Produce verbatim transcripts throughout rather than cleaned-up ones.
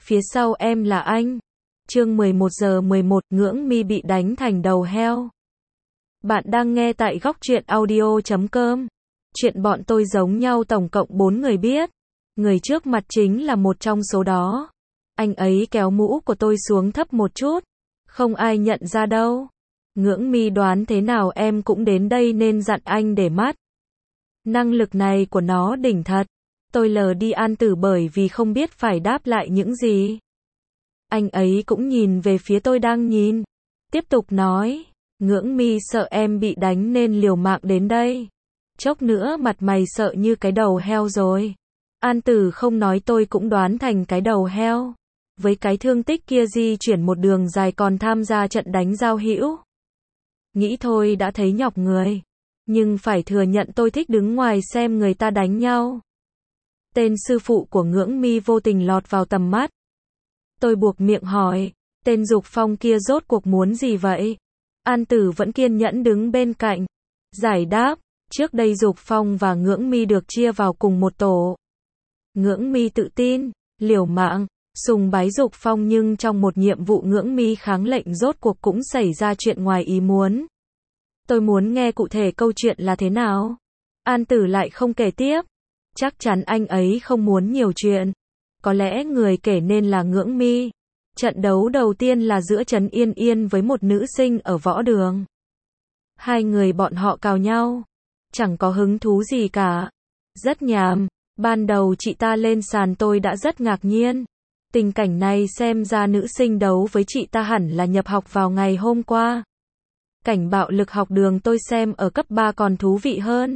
Phía sau em là anh. Chương mười một giờ mười một, Ngưỡng Mi bị đánh thành đầu heo. Bạn đang nghe tại góc truyện audio chấm com. Chuyện bọn tôi giống nhau tổng cộng bốn người biết. Người trước mặt chính là một trong số đó. Anh ấy kéo mũ của tôi xuống thấp một chút. Không ai nhận ra đâu. Ngưỡng Mi đoán thế nào em cũng đến đây nên dặn anh để mắt. Năng lực này của nó đỉnh thật. Tôi lờ đi An Tử bởi vì không biết phải đáp lại những gì. Anh ấy cũng nhìn về phía tôi đang nhìn. Tiếp tục nói, Ngưỡng Mi sợ em bị đánh nên liều mạng đến đây. Chốc nữa mặt mày sợ như cái đầu heo rồi. An Tử không nói tôi cũng đoán thành cái đầu heo. Với cái thương tích kia di chuyển một đường dài còn tham gia trận đánh giao hữu. Nghĩ thôi đã thấy nhọc người. Nhưng phải thừa nhận tôi thích đứng ngoài xem người ta đánh nhau. Tên sư phụ của Ngưỡng Mi vô tình lọt vào tầm mắt. Tôi buộc miệng hỏi, tên Dục Phong kia rốt cuộc muốn gì vậy? An Tử vẫn kiên nhẫn đứng bên cạnh. Giải đáp, trước đây Dục Phong và Ngưỡng Mi được chia vào cùng một tổ. Ngưỡng Mi tự tin, liều mạng, sùng bái Dục Phong nhưng trong một nhiệm vụ Ngưỡng Mi kháng lệnh rốt cuộc cũng xảy ra chuyện ngoài ý muốn. Tôi muốn nghe cụ thể câu chuyện là thế nào. An Tử lại không kể tiếp. Chắc chắn anh ấy không muốn nhiều chuyện. Có lẽ người kể nên là Ngưỡng Mi. Trận đấu đầu tiên là giữa Trấn Yên Yên với một nữ sinh ở võ đường. Hai người bọn họ cào nhau. Chẳng có hứng thú gì cả. Rất nhàm. Ban đầu chị ta lên sàn tôi đã rất ngạc nhiên. Tình cảnh này xem ra nữ sinh đấu với chị ta hẳn là nhập học vào ngày hôm qua. Cảnh bạo lực học đường tôi xem ở cấp ba còn thú vị hơn.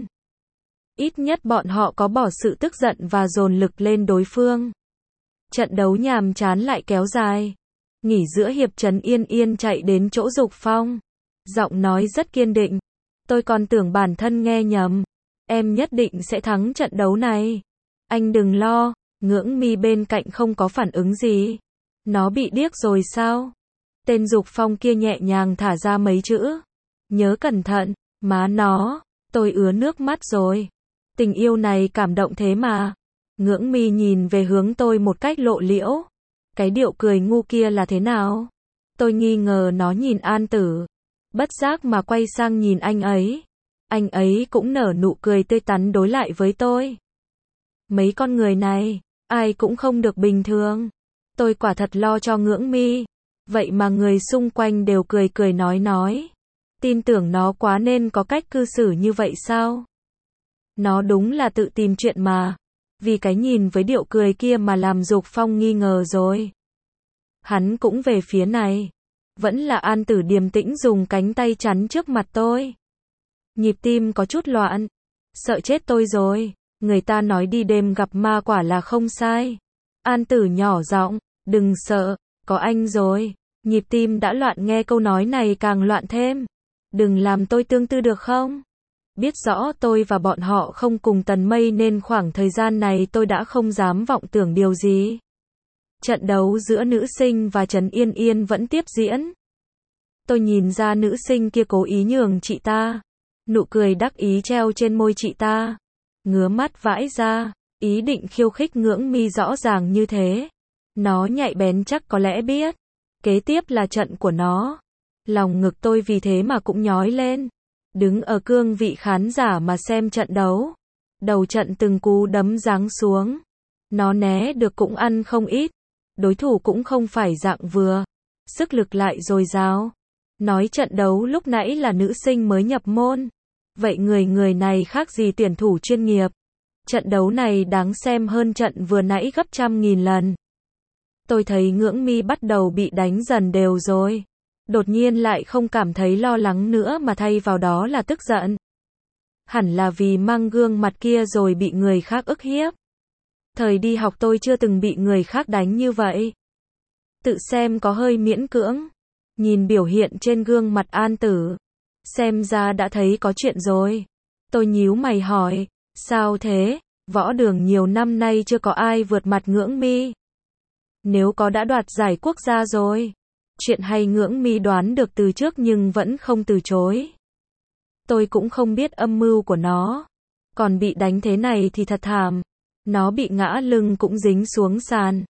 Ít nhất bọn họ có bỏ sự tức giận và dồn lực lên đối phương. Trận đấu nhàm chán lại kéo dài. Nghỉ giữa hiệp Trấn Yên Yên chạy đến chỗ Dục Phong. Giọng nói rất kiên định. Tôi còn tưởng bản thân nghe nhầm. Em nhất định sẽ thắng trận đấu này. Anh đừng lo. Ngưỡng Mi bên cạnh không có phản ứng gì. Nó bị điếc rồi sao? Tên Dục Phong kia nhẹ nhàng thả ra mấy chữ. Nhớ cẩn thận. Má nó. Tôi ứa nước mắt rồi. Tình yêu này cảm động thế mà. Ngưỡng Mi nhìn về hướng tôi một cách lộ liễu. Cái điệu cười ngu kia là thế nào? Tôi nghi ngờ nó nhìn An Tử. Bất giác mà quay sang nhìn anh ấy. Anh ấy cũng nở nụ cười tươi tắn đối lại với tôi. Mấy con người này, ai cũng không được bình thường. Tôi quả thật lo cho Ngưỡng Mi. Vậy mà người xung quanh đều cười cười nói nói. Tin tưởng nó quá nên có cách cư xử như vậy sao? Nó đúng là tự tìm chuyện mà. Vì cái nhìn với điệu cười kia mà làm Dục Phong nghi ngờ rồi. Hắn cũng về phía này. Vẫn là An Tử điềm tĩnh dùng cánh tay chắn trước mặt tôi. Nhịp tim có chút loạn. Sợ chết tôi rồi. Người ta nói đi đêm gặp ma quả là không sai. An Tử nhỏ giọng, đừng sợ, có anh rồi. Nhịp tim đã loạn nghe câu nói này càng loạn thêm. Đừng làm tôi tương tư được không? Biết rõ tôi và bọn họ không cùng tần mây nên khoảng thời gian này tôi đã không dám vọng tưởng điều gì. Trận đấu giữa nữ sinh và Trấn Yên Yên vẫn tiếp diễn. Tôi nhìn ra nữ sinh kia cố ý nhường chị ta. Nụ cười đắc ý treo trên môi chị ta. Ngứa mắt vãi ra, ý định khiêu khích Ngưỡng Mi rõ ràng như thế. Nó nhạy bén chắc có lẽ biết. Kế tiếp là trận của nó. Lòng ngực tôi vì thế mà cũng nhói lên. Đứng ở cương vị khán giả mà xem trận đấu. Đầu trận từng cú đấm giáng xuống. Nó né được cũng ăn không ít. Đối thủ cũng không phải dạng vừa. Sức lực lại dồi dào. Nói trận đấu lúc nãy là nữ sinh mới nhập môn. Vậy người người này khác gì tuyển thủ chuyên nghiệp. Trận đấu này đáng xem hơn trận vừa nãy gấp trăm nghìn lần. Tôi thấy Ngưỡng Mi bắt đầu bị đánh dần đều rồi. Đột nhiên lại không cảm thấy lo lắng nữa mà thay vào đó là tức giận. Hẳn là vì mang gương mặt kia rồi bị người khác ức hiếp. Thời đi học tôi chưa từng bị người khác đánh như vậy. Tự xem có hơi miễn cưỡng. Nhìn biểu hiện trên gương mặt An Tử. Xem ra đã thấy có chuyện rồi. Tôi nhíu mày hỏi, sao thế? Võ đường nhiều năm nay chưa có ai vượt mặt Ngưỡng Mi. Nếu có đã đoạt giải quốc gia rồi. Chuyện hay Ngưỡng Mi đoán được từ trước nhưng vẫn không từ chối. Tôi cũng không biết âm mưu của nó. Còn bị đánh thế này thì thật thảm. Nó bị ngã lưng cũng dính xuống sàn.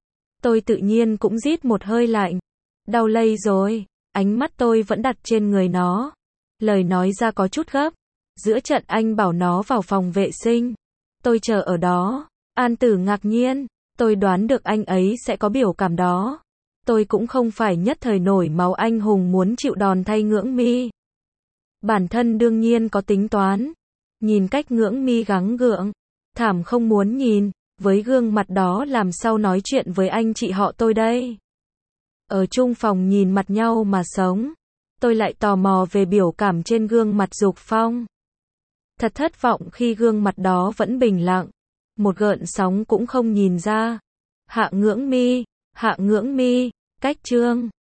Tôi tự nhiên cũng rít một hơi lạnh. Đau lây rồi. Ánh mắt tôi vẫn đặt trên người nó. Lời nói ra có chút gấp. Giữa trận anh bảo nó vào phòng vệ sinh. Tôi chờ ở đó. An Tử ngạc nhiên. Tôi đoán được anh ấy sẽ có biểu cảm đó. Tôi cũng không phải nhất thời nổi máu anh hùng muốn chịu đòn thay Ngưỡng Mi. Bản thân đương nhiên có tính toán. Nhìn cách Ngưỡng Mi gắng gượng. Thảm không muốn nhìn. Với gương mặt đó làm sao nói chuyện với anh chị họ tôi đây. Ở chung phòng nhìn mặt nhau mà sống. Tôi lại tò mò về biểu cảm trên gương mặt Dục Phong. Thật thất vọng khi gương mặt đó vẫn bình lặng. Một gợn sóng cũng không nhìn ra. Hạ Ngưỡng Mi, Hạ Ngưỡng Mi, cách chương